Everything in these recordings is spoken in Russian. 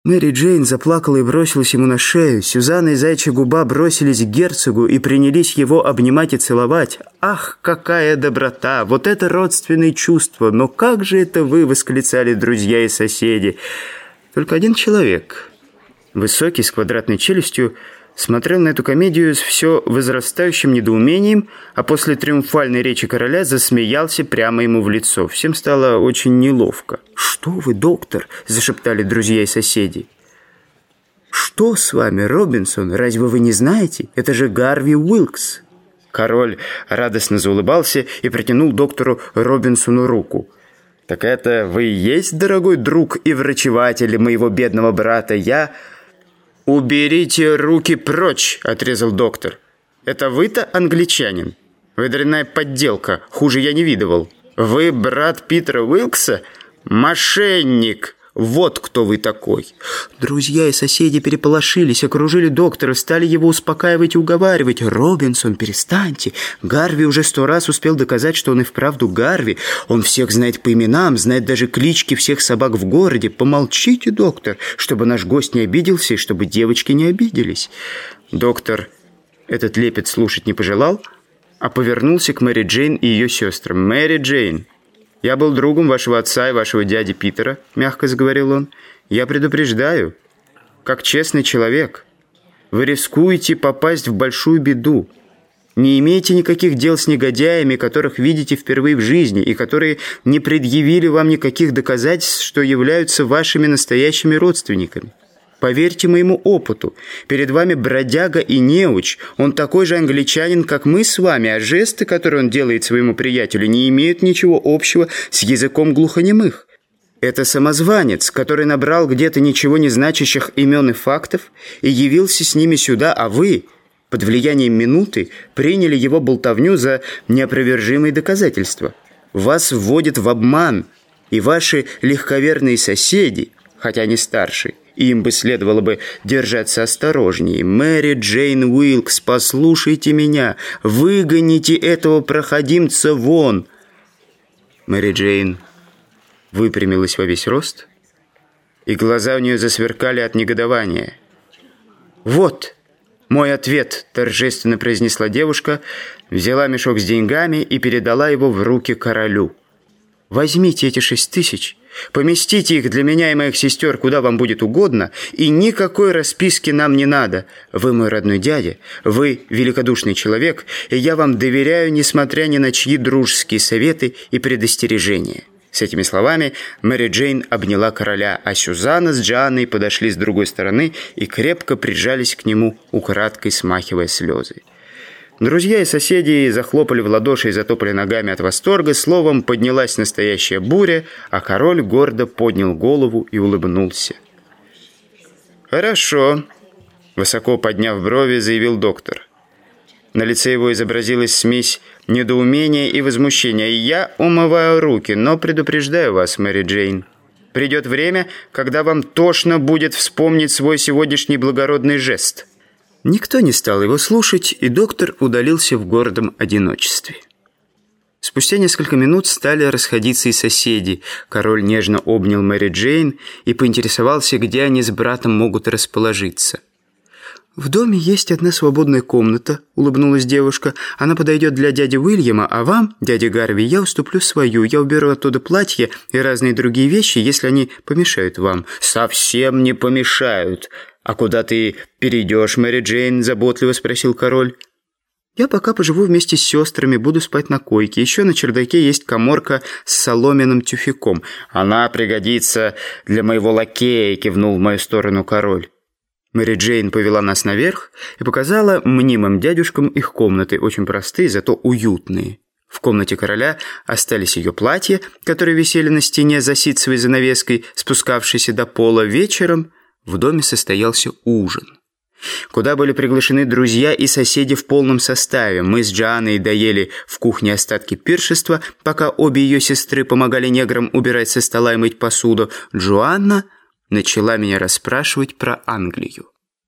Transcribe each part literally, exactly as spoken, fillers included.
Мэри Джейн заплакала и бросилась ему на шею. Сюзанна и Заячья губа бросились к герцогу и принялись его обнимать и целовать. «Ах, какая доброта! Вот это родственные чувства! Но как же это вы!» — восклицали друзья и соседи. Только один человек, высокий, с квадратной челюстью, смотрел на эту комедию с все возрастающим недоумением, а после триумфальной речи короля засмеялся прямо ему в лицо. Всем стало очень неловко. «Что вы, доктор?» – зашептали друзья и соседи. «Что с вами, Робинсон? Разве вы не знаете? Это же Гарви Уилкс!» Король радостно заулыбался и протянул доктору Робинсону руку. «Так это вы и есть, дорогой друг и врачеватель моего бедного брата? Я...» «Уберите руки прочь!» – отрезал доктор. «Это вы-то англичанин? Вы дрянная подделка, хуже я не видывал. Вы брат Питера Уилкса? Мошенник! Вот кто вы такой!» Друзья и соседи переполошились, окружили доктора, стали его успокаивать и уговаривать. «Робинсон, перестаньте! Гарви уже сто раз успел доказать, что он и вправду Гарви. Он всех знает по именам, знает даже клички всех собак в городе. Помолчите, доктор, чтобы наш гость не обиделся и чтобы девочки не обиделись». Доктор этот лепет слушать не пожелал, а повернулся к Мэри Джейн и ее сестрам. «Мэри Джейн, я был другом вашего отца и вашего дяди Питера», — мягко заговорил он. «Я предупреждаю, как честный человек, вы рискуете попасть в большую беду. Не имейте никаких дел с негодяями, которых видите впервые в жизни и которые не предъявили вам никаких доказательств, что являются вашими настоящими родственниками. Поверьте моему опыту, перед вами бродяга и неуч. Он такой же англичанин, как мы с вами, а жесты, которые он делает своему приятелю, не имеют ничего общего с языком глухонемых. Это самозванец, который набрал где-то ничего не значащих имен и фактов и явился с ними сюда, а вы, под влиянием минуты, приняли его болтовню за неопровержимые доказательства. Вас вводят в обман, и ваши легковерные соседи, хотя они старше, им бы следовало бы держаться осторожнее. Мэри Джейн Уилкс, послушайте меня. Выгоните этого проходимца вон. Мэри Джейн выпрямилась во весь рост, и глаза у нее засверкали от негодования. «Вот мой ответ», — торжественно произнесла девушка, взяла мешок с деньгами и передала его в руки королю. «Возьмите эти шесть тысяч, поместите их для меня и моих сестер куда вам будет угодно, и никакой расписки нам не надо. Вы мой родной дядя, вы великодушный человек, и я вам доверяю, несмотря ни на чьи дружеские советы и предостережения». С этими словами Мэри Джейн обняла короля, а Сюзанна с Джоанной подошли с другой стороны и крепко прижались к нему, украдкой смахивая слезы. Друзья и соседи захлопали в ладоши и затопали ногами от восторга. Словом, поднялась настоящая буря, а король гордо поднял голову и улыбнулся. «Хорошо», — высоко подняв брови, заявил доктор. На лице его изобразилась смесь недоумения и возмущения. «Я умываю руки, но предупреждаю вас, Мэри Джейн, придет время, когда вам тошно будет вспомнить свой сегодняшний благородный жест». Никто не стал его слушать, и доктор удалился в гордом одиночестве. Спустя несколько минут стали расходиться и соседи. Король нежно обнял Мэри Джейн и поинтересовался, где они с братом могут расположиться. «В доме есть одна свободная комната», — улыбнулась девушка. «Она подойдет для дяди Уильяма, а вам, дядя Гарви, я уступлю свою. Я уберу оттуда платья и разные другие вещи, если они помешают вам». «Совсем не помешают». «А куда ты перейдешь, Мэри Джейн?» – заботливо спросил король. «Я пока поживу вместе с сестрами, буду спать на койке. Еще на чердаке есть каморка с соломенным тюфяком. Она пригодится для моего лакея», – кивнул в мою сторону король. Мэри Джейн повела нас наверх и показала мнимым дядюшкам их комнаты, очень простые, зато уютные. В комнате короля остались ее платья, которые висели на стене за ситцевой занавеской, спускавшейся до пола. Вечером в доме состоялся ужин, куда были приглашены друзья и соседи в полном составе. Мы с Джоанной доели в кухне остатки пиршества, пока обе ее сестры помогали неграм убирать со стола и мыть посуду. Джоанна начала меня расспрашивать про Англию.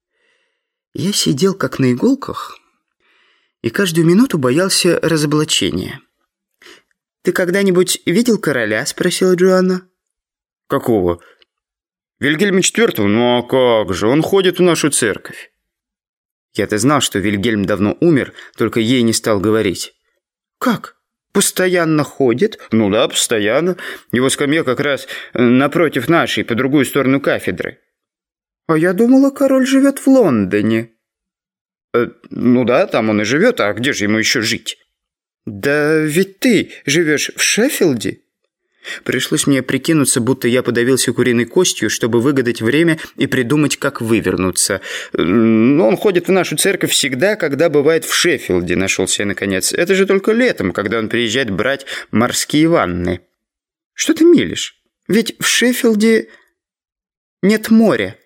Я сидел как на иголках и каждую минуту боялся разоблачения. «Ты когда-нибудь видел короля?» — спросила Джоанна. «Какого?» Вильгельма четвёртого? Ну а как же, он ходит в нашу церковь. Я-то знал, что Вильгельм давно умер, только ей не стал говорить. Как? Постоянно ходит? Ну да, постоянно. Его скамья как раз напротив нашей, по другую сторону кафедры. А я думала, король живет в Лондоне. Э, ну да, там он и живет, а где же ему еще жить? Да ведь ты живешь в Шеффилде. Пришлось мне прикинуться, будто я подавился куриной костью, чтобы выгадать время и придумать, как вывернуться. Но он ходит в нашу церковь всегда, когда бывает в Шеффилде, нашелся я наконец. Это же только летом, когда он приезжает брать морские ванны. Что ты мелешь? Ведь в Шеффилде нет моря.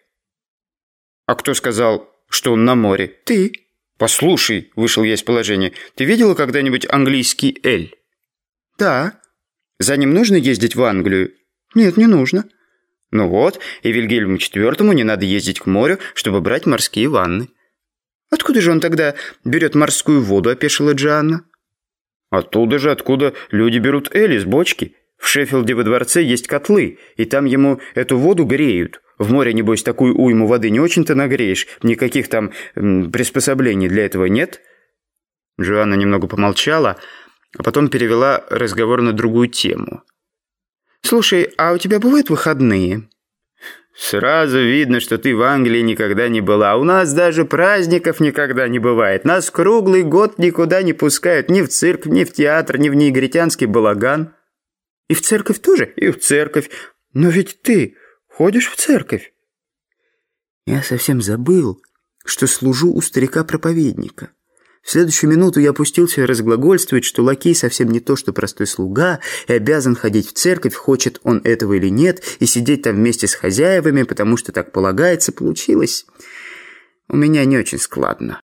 А кто сказал, что он на море? Ты. Послушай, вышел я из положения, ты видела когда-нибудь английский эль? Да. За ним нужно ездить в Англию? Нет, не нужно. Ну вот, и Вильгельму четвёртому не надо ездить к морю, чтобы брать морские ванны. Откуда же он тогда берет морскую воду, опешила Джоанна? Оттуда же, откуда люди берут эль из бочки. В Шеффилде во дворце есть котлы, и там ему эту воду греют. В море, небось, такую уйму воды не очень-то нагреешь. Никаких там м, приспособлений для этого нет. Джоанна немного помолчала, а потом перевела разговор на другую тему. «Слушай, а у тебя бывают выходные?» «Сразу видно, что ты в Англии никогда не была. У нас даже праздников никогда не бывает. Нас круглый год никуда не пускают. Ни в цирк, ни в театр, ни в негритянский балаган». «И в церковь тоже?» «И в церковь. Но ведь ты ходишь в церковь». Я совсем забыл, что служу у старика-проповедника. В следующую минуту я опустился разглагольствовать, что лакей совсем не то, что простой слуга, и обязан ходить в церковь, хочет он этого или нет, и сидеть там вместе с хозяевами, потому что так полагается. Получилось у меня не очень складно.